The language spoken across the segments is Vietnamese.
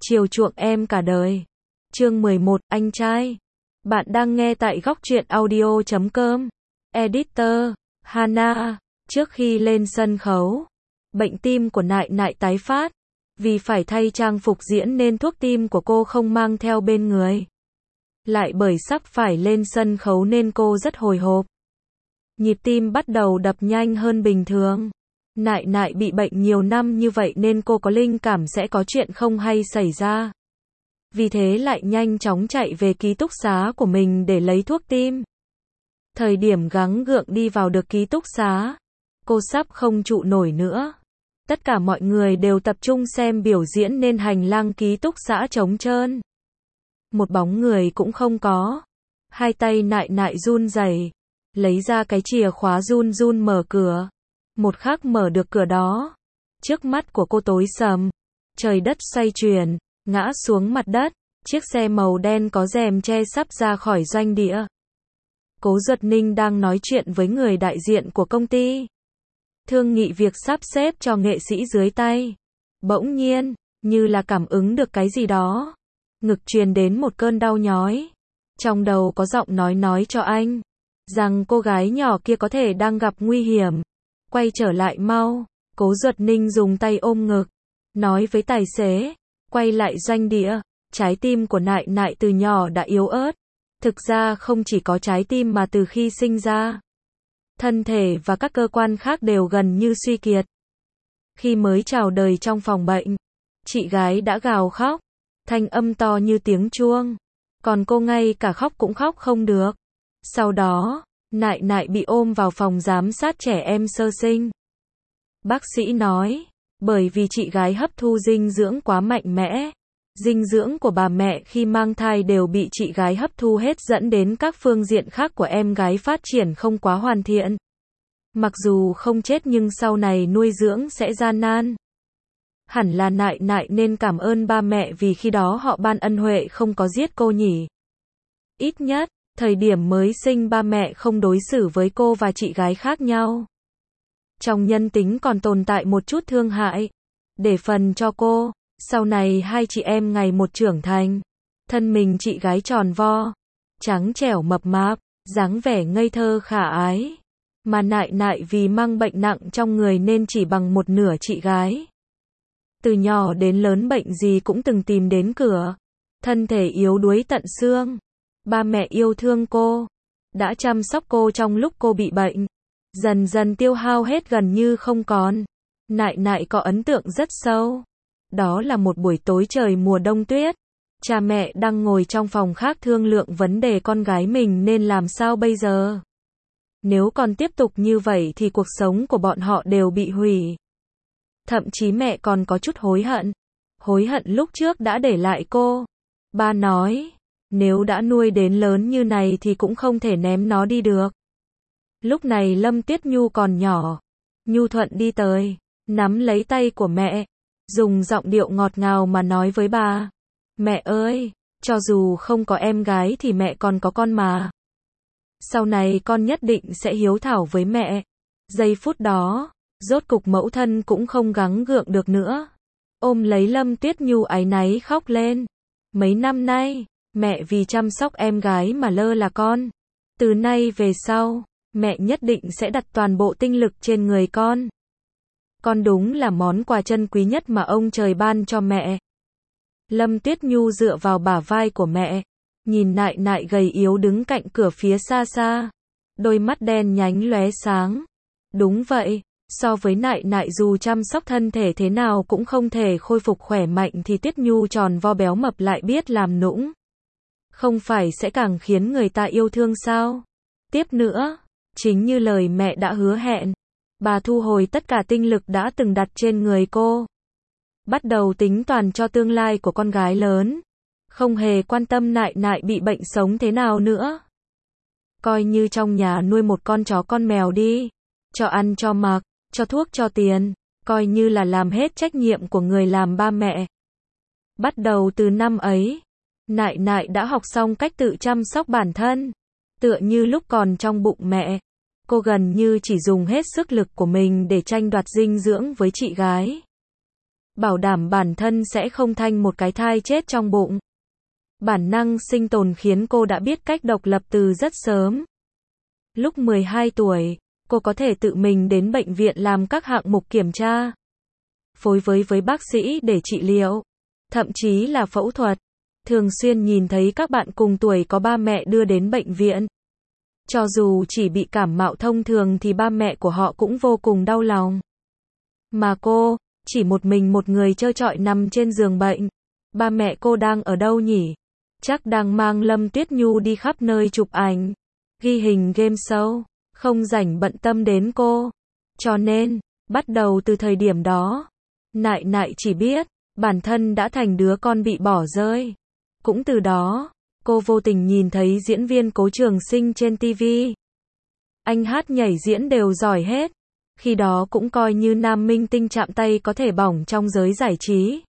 chiều chuộng em cả đời. Chương 11, anh trai. Bạn đang nghe tại góc truyện audio.com. Editor, Hana. Trước khi lên sân khấu, bệnh tim của Nại Nại tái phát. Vì phải thay trang phục diễn nên thuốc tim của cô không mang theo bên người. Lại bởi sắp phải lên sân khấu nên cô rất hồi hộp. Nhịp tim bắt đầu đập nhanh hơn bình thường. Nại Nại bị bệnh nhiều năm như vậy nên cô có linh cảm sẽ có chuyện không hay xảy ra. Vì thế lại nhanh chóng chạy về ký túc xá của mình để lấy thuốc tim. Thời điểm gắng gượng đi vào được ký túc xá, cô sắp không trụ nổi nữa. Tất cả mọi người đều tập trung xem biểu diễn nên hành lang ký túc xá trống trơn. Một bóng người cũng không có. Hai tay Nại Nại run rẩy, lấy ra cái chìa khóa run run mở cửa. Một khắc mở được cửa đó, trước mắt của cô tối sầm, trời đất xoay chuyển, ngã xuống mặt đất, chiếc xe màu đen có rèm che sắp ra khỏi doanh địa. Cố Duật Ninh đang nói chuyện với người đại diện của công ty, thương nghị việc sắp xếp cho nghệ sĩ dưới tay. Bỗng nhiên, như là cảm ứng được cái gì đó, ngực truyền đến một cơn đau nhói. Trong đầu có giọng nói cho anh rằng cô gái nhỏ kia có thể đang gặp nguy hiểm. Quay trở lại mau. Cố Duật Ninh dùng tay ôm ngực, nói với tài xế, quay lại doanh địa. Trái tim của Nại Nại từ nhỏ đã yếu ớt. Thực ra không chỉ có trái tim mà từ khi sinh ra, thân thể và các cơ quan khác đều gần như suy kiệt. Khi mới chào đời trong phòng bệnh, chị gái đã gào khóc, thanh âm to như tiếng chuông. Còn cô ngay cả khóc cũng khóc không được. Sau đó, Nại Nại bị ôm vào phòng giám sát trẻ em sơ sinh. Bác sĩ nói, bởi vì chị gái hấp thu dinh dưỡng quá mạnh mẽ, dinh dưỡng của bà mẹ khi mang thai đều bị chị gái hấp thu hết dẫn đến các phương diện khác của em gái phát triển không quá hoàn thiện. Mặc dù không chết nhưng sau này nuôi dưỡng sẽ gian nan. Hẳn là Nại Nại nên cảm ơn ba mẹ vì khi đó họ ban ân huệ không có giết cô nhỉ. Ít nhất, thời điểm mới sinh ba mẹ không đối xử với cô và chị gái khác nhau. Trong nhân tính còn tồn tại một chút thương hại. Để phần cho cô, sau này hai chị em ngày một trưởng thành. Thân mình chị gái tròn vo, trắng trẻo mập mạp, dáng vẻ ngây thơ khả ái. Mà Nại Nại vì mang bệnh nặng trong người nên chỉ bằng một nửa chị gái. Từ nhỏ đến lớn bệnh gì cũng từng tìm đến cửa. Thân thể yếu đuối tận xương. Ba mẹ yêu thương cô, đã chăm sóc cô trong lúc cô bị bệnh. Dần dần tiêu hao hết gần như không còn. Nại Nại có ấn tượng rất sâu. Đó là một buổi tối trời mùa đông tuyết. Cha mẹ đang ngồi trong phòng khác thương lượng vấn đề con gái mình nên làm sao bây giờ. Nếu còn tiếp tục như vậy thì cuộc sống của bọn họ đều bị hủy. Thậm chí mẹ còn có chút hối hận. Hối hận lúc trước đã để lại cô. Ba nói, nếu đã nuôi đến lớn như này thì cũng không thể ném nó đi được. Lúc này Lâm Tiết Nhu còn nhỏ. Nhu thuận đi tới, nắm lấy tay của mẹ, dùng giọng điệu ngọt ngào mà nói với bà. Mẹ ơi, cho dù không có em gái thì mẹ còn có con mà. Sau này con nhất định sẽ hiếu thảo với mẹ. Giây phút đó, rốt cục mẫu thân cũng không gắng gượng được nữa. Ôm lấy Lâm Tiết Nhu áy náy khóc lên. Mấy năm nay, mẹ vì chăm sóc em gái mà lơ là con. Từ nay về sau, mẹ nhất định sẽ đặt toàn bộ tinh lực trên người con. Con đúng là món quà chân quý nhất mà ông trời ban cho mẹ. Lâm Tuyết Nhu dựa vào bả vai của mẹ, nhìn Nại Nại gầy yếu đứng cạnh cửa phía xa xa. Đôi mắt đen nhánh lóe sáng. Đúng vậy, so với Nại Nại dù chăm sóc thân thể thế nào cũng không thể khôi phục khỏe mạnh thì Tuyết Nhu tròn vo béo mập lại biết làm nũng. Không phải sẽ càng khiến người ta yêu thương sao? Tiếp nữa, chính như lời mẹ đã hứa hẹn, bà thu hồi tất cả tinh lực đã từng đặt trên người cô. Bắt đầu tính toán cho tương lai của con gái lớn. Không hề quan tâm Nại Nại bị bệnh sống thế nào nữa. Coi như trong nhà nuôi một con chó con mèo đi. Cho ăn cho mặc, cho thuốc cho tiền. Coi như là làm hết trách nhiệm của người làm ba mẹ. Bắt đầu từ năm ấy, Nại Nại đã học xong cách tự chăm sóc bản thân. Tựa như lúc còn trong bụng mẹ, cô gần như chỉ dùng hết sức lực của mình để tranh đoạt dinh dưỡng với chị gái. bảo đảm bản thân sẽ không thành một cái thai chết trong bụng. Bản năng sinh tồn khiến cô đã biết cách độc lập từ rất sớm. Lúc 12 tuổi, cô có thể tự mình đến bệnh viện làm các hạng mục kiểm tra, phối với bác sĩ để trị liệu, thậm chí là phẫu thuật. Thường xuyên nhìn thấy các bạn cùng tuổi có ba mẹ đưa đến bệnh viện. Cho dù chỉ bị cảm mạo thông thường thì ba mẹ của họ cũng vô cùng đau lòng. Mà cô, chỉ một mình một người trơ trọi nằm trên giường bệnh. Ba mẹ cô đang ở đâu nhỉ? Chắc đang mang Lâm Tuyết Nhu đi khắp nơi chụp ảnh, ghi hình game show, không rảnh bận tâm đến cô. Cho nên, bắt đầu từ thời điểm đó, Nại Nại chỉ biết, bản thân đã thành đứa con bị bỏ rơi. Cũng từ đó, cô vô tình nhìn thấy diễn viên Cố Trường Sinh trên TV. Anh hát nhảy diễn đều giỏi hết. Khi đó cũng coi như nam minh tinh chạm tay có thể bỏng trong giới giải trí.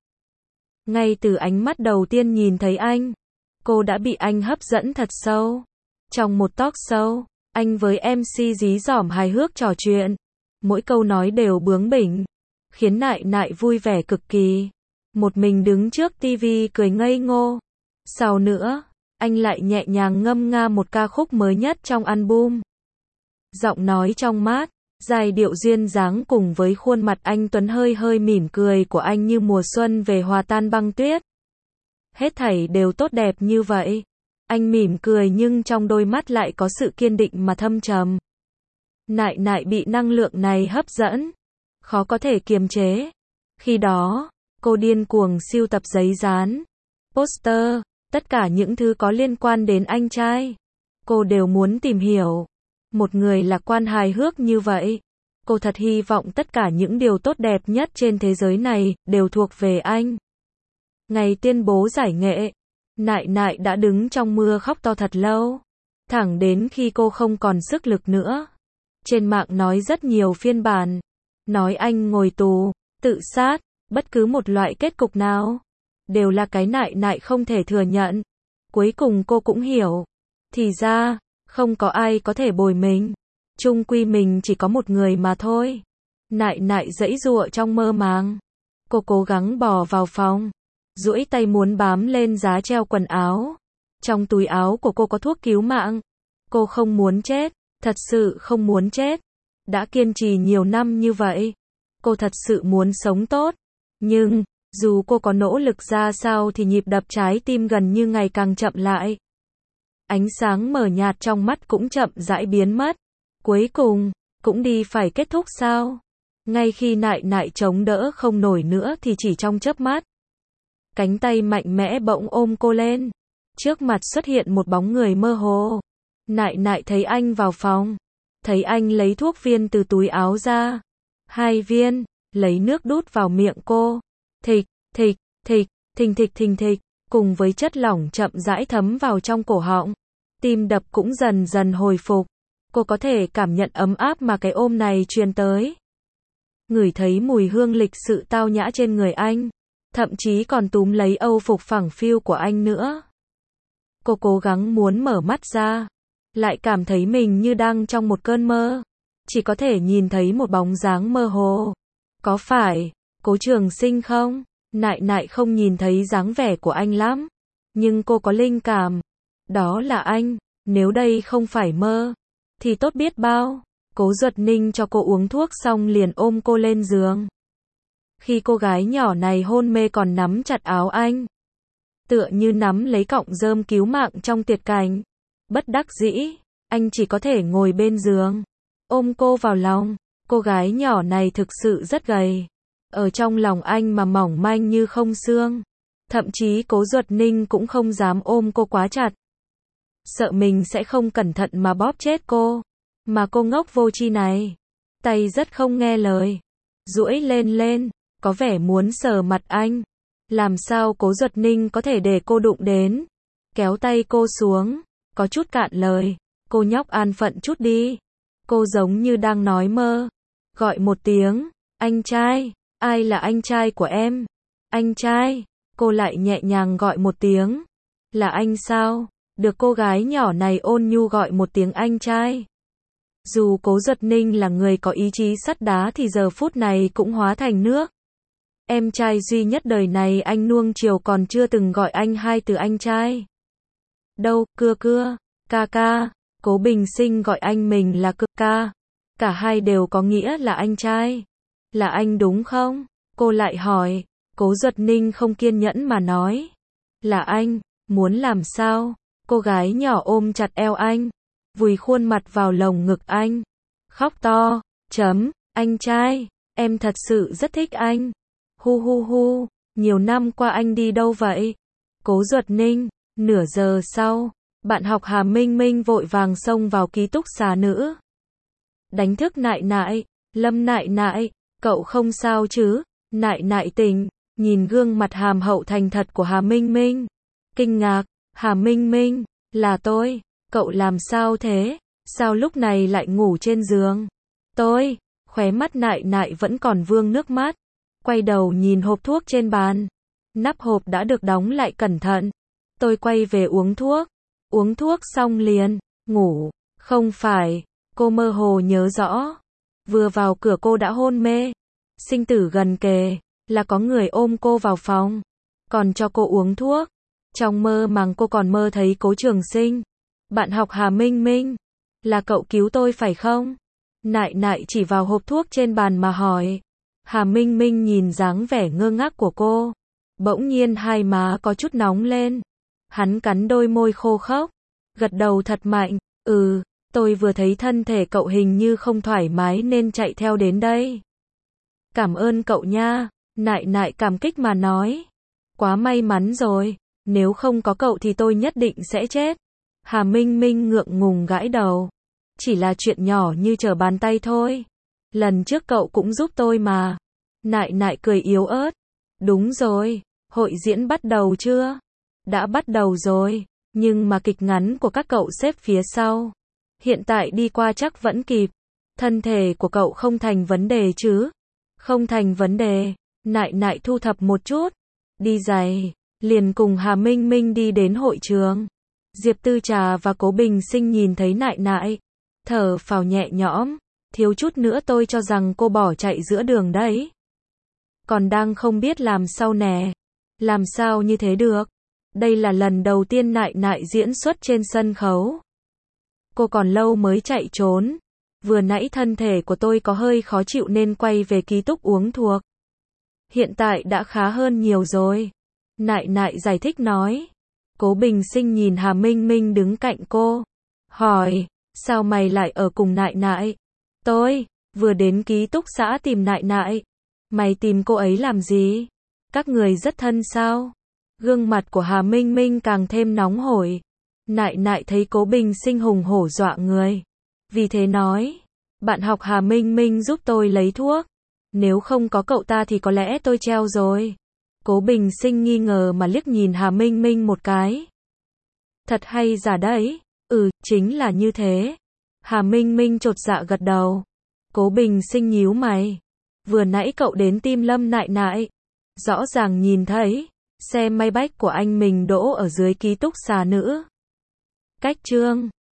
Ngay từ ánh mắt đầu tiên nhìn thấy anh, cô đã bị anh hấp dẫn thật sâu. Trong một talk show, anh với MC dí dỏm hài hước trò chuyện. Mỗi câu nói đều bướng bỉnh, khiến Nại Nại vui vẻ cực kỳ. Một mình đứng trước TV cười ngây ngô. Sau nữa, anh lại nhẹ nhàng ngâm nga một ca khúc mới nhất trong album. Giọng nói trong mát, giai điệu duyên dáng cùng với khuôn mặt anh tuấn hơi hơi mỉm cười của anh như mùa xuân về hòa tan băng tuyết. Hết thảy đều tốt đẹp như vậy. Anh mỉm cười nhưng trong đôi mắt lại có sự kiên định mà thâm trầm. Nại Nại bị năng lượng này hấp dẫn, khó có thể kiềm chế. Khi đó, cô điên cuồng sưu tập giấy dán, poster, tất cả những thứ có liên quan đến anh trai. Cô đều muốn tìm hiểu. Một người lạc quan hài hước như vậy. Cô thật hy vọng tất cả những điều tốt đẹp nhất trên thế giới này đều thuộc về anh. Ngày tuyên bố giải nghệ, Nại Nại đã đứng trong mưa khóc to thật lâu. Thẳng đến khi cô không còn sức lực nữa. Trên mạng nói rất nhiều phiên bản. Nói anh ngồi tù, tự sát, bất cứ một loại kết cục nào. Đều là cái Nại Nại không thể thừa nhận. Cuối cùng cô cũng hiểu. Thì ra, không có ai có thể bồi mình. Chung quy mình chỉ có một người mà thôi. Nại Nại giãy giụa trong mơ màng. Cô cố gắng bò vào phòng, duỗi tay muốn bám lên giá treo quần áo. Trong túi áo của cô có thuốc cứu mạng. Cô không muốn chết, thật sự không muốn chết. Đã kiên trì nhiều năm như vậy. Cô thật sự muốn sống tốt. Nhưng, dù cô có nỗ lực ra sao thì nhịp đập trái tim gần như ngày càng chậm lại. Ánh sáng mờ nhạt trong mắt cũng chậm rãi biến mất. Cuối cùng, cũng đi phải kết thúc sao? Ngay khi Nại Nại chống đỡ không nổi nữa thì chỉ trong chớp mắt, cánh tay mạnh mẽ bỗng ôm cô lên. Trước mặt xuất hiện một bóng người mơ hồ. Nại Nại thấy anh vào phòng. Thấy anh lấy thuốc viên từ túi áo ra. 2 viên, lấy nước đút vào miệng cô. Thịch, thịch, thịch, thình thịch thình thịch, cùng với chất lỏng chậm rãi thấm vào trong cổ họng. Tim đập cũng dần dần hồi phục. Cô có thể cảm nhận ấm áp mà cái ôm này truyền tới. Ngửi thấy mùi hương lịch sự tao nhã trên người anh. Thậm chí còn túm lấy âu phục phẳng phiu của anh nữa. Cô cố gắng muốn mở mắt ra. Lại cảm thấy mình như đang trong một cơn mơ. Chỉ có thể nhìn thấy một bóng dáng mơ hồ. Có phải Cố Trường Sinh không? Nại Nại không nhìn thấy dáng vẻ của anh lắm. Nhưng cô có linh cảm. Đó là anh. Nếu đây không phải mơ, thì tốt biết bao. Cố Duật Ninh cho cô uống thuốc xong liền ôm cô lên giường. Khi cô gái nhỏ này hôn mê còn nắm chặt áo anh. Tựa như nắm lấy cọng rơm cứu mạng trong tuyệt cảnh. Bất đắc dĩ, anh chỉ có thể ngồi bên giường, ôm cô vào lòng. Cô gái nhỏ này thực sự rất gầy. Ở trong lòng anh mà mỏng manh như không xương. Thậm chí Cố Duật Ninh cũng không dám ôm cô quá chặt. Sợ mình sẽ không cẩn thận mà bóp chết cô. Mà cô ngốc vô tri này, tay rất không nghe lời. Duỗi lên lên, có vẻ muốn sờ mặt anh. Làm sao Cố Duật Ninh có thể để cô đụng đến. Kéo tay cô xuống, có chút cạn lời. Cô nhóc an phận chút đi. Cô giống như đang nói mơ. Gọi một tiếng, anh trai. Ai là anh trai của em? Anh trai. Cô lại nhẹ nhàng gọi một tiếng. Là anh sao? Được cô gái nhỏ này ôn nhu gọi một tiếng anh trai. Dù Cố Duật Ninh là người có ý chí sắt đá thì giờ phút này cũng hóa thành nước. Em trai duy nhất đời này anh nuông chiều còn chưa từng gọi anh hai từ anh trai. Đâu, cưa cưa, ca ca, Cố Bình Sinh gọi anh mình là cưa ca. Cả hai đều có nghĩa là anh trai. Là anh đúng không? Cô lại hỏi. Cố Duật Ninh không kiên nhẫn mà nói. Là anh, muốn làm sao? Cô gái nhỏ ôm chặt eo anh, vùi khuôn mặt vào lồng ngực anh, khóc to, anh trai, em thật sự rất thích anh. Hu hu hu, nhiều năm qua anh đi đâu vậy? Cố Duật Ninh, nửa giờ sau, bạn học Hà Minh Minh vội vàng xông vào ký túc xá nữ. Đánh thức Nại Nại, Lâm Nại Nại, cậu không sao chứ? Nại Nại tỉnh, nhìn gương mặt hàm hậu thành thật của Hà Minh Minh. Kinh ngạc, Hà Minh Minh, là tôi, cậu làm sao thế? Sao lúc này lại ngủ trên giường? Tôi, khóe mắt Nại Nại vẫn còn vương nước mắt, quay đầu nhìn hộp thuốc trên bàn. Nắp hộp đã được đóng lại cẩn thận. Tôi quay về uống thuốc xong liền, ngủ. Không phải, cô mơ hồ nhớ rõ. Vừa vào cửa cô đã hôn mê. Sinh tử gần kề, là có người ôm cô vào phòng, còn cho cô uống thuốc. Trong mơ màng cô còn mơ thấy Cố Trường Sinh, bạn học Hà Minh Minh. Là cậu cứu tôi phải không? Nại Nại chỉ vào hộp thuốc trên bàn mà hỏi. Hà Minh Minh nhìn dáng vẻ ngơ ngác của cô, bỗng nhiên hai má có chút nóng lên. Hắn cắn đôi môi khô khốc, gật đầu thật mạnh. Tôi vừa thấy thân thể cậu hình như không thoải mái nên chạy theo đến đây. Cảm ơn cậu nha, Nại Nại cảm kích mà nói. Quá may mắn rồi, nếu không có cậu thì tôi nhất định sẽ chết. Hà Minh Minh ngượng ngùng gãi đầu. Chỉ là chuyện nhỏ như trở bàn tay thôi. Lần trước cậu cũng giúp tôi mà. Nại Nại cười yếu ớt. Đúng rồi, hội diễn bắt đầu chưa? Đã bắt đầu rồi, nhưng mà kịch ngắn của các cậu xếp phía sau. Hiện tại đi qua chắc vẫn kịp. Thân thể của cậu không thành vấn đề chứ? Không thành vấn đề. Nại Nại thu thập một chút, đi giày, liền cùng Hà Minh Minh đi đến hội trường. Diệp Tư Trà và Cố Bình Sinh nhìn thấy Nại Nại, thở phào nhẹ nhõm, thiếu chút nữa tôi cho rằng cô bỏ chạy giữa đường đấy. Còn đang không biết làm sao nè. Làm sao như thế được? Đây là lần đầu tiên Nại Nại diễn xuất trên sân khấu. Cô còn lâu mới chạy trốn. Vừa nãy thân thể của tôi có hơi khó chịu nên quay về ký túc uống thuốc. Hiện tại đã khá hơn nhiều rồi. Nại Nại giải thích nói. Cố Bình Sinh nhìn Hà Minh Minh đứng cạnh cô, hỏi, sao mày lại ở cùng Nại Nại? Tôi vừa đến ký túc xá tìm Nại Nại. Mày tìm cô ấy làm gì? Các người rất thân sao? Gương mặt của Hà Minh Minh càng thêm nóng hổi. Nại Nại thấy Cố Bình Sinh hùng hổ dọa người, vì thế nói, bạn học Hà Minh Minh giúp tôi lấy thuốc. Nếu không có cậu ta thì có lẽ tôi treo rồi. Cố Bình Sinh nghi ngờ mà liếc nhìn Hà Minh Minh một cái. Thật hay giả đấy? Chính là như thế. Hà Minh Minh chột dạ gật đầu. Cố Bình Sinh nhíu mày. Vừa nãy cậu đến tìm Lâm Nại Nại. Rõ ràng nhìn thấy, xe Maybach của anh mình đỗ ở dưới ký túc xá nữ. Cách chương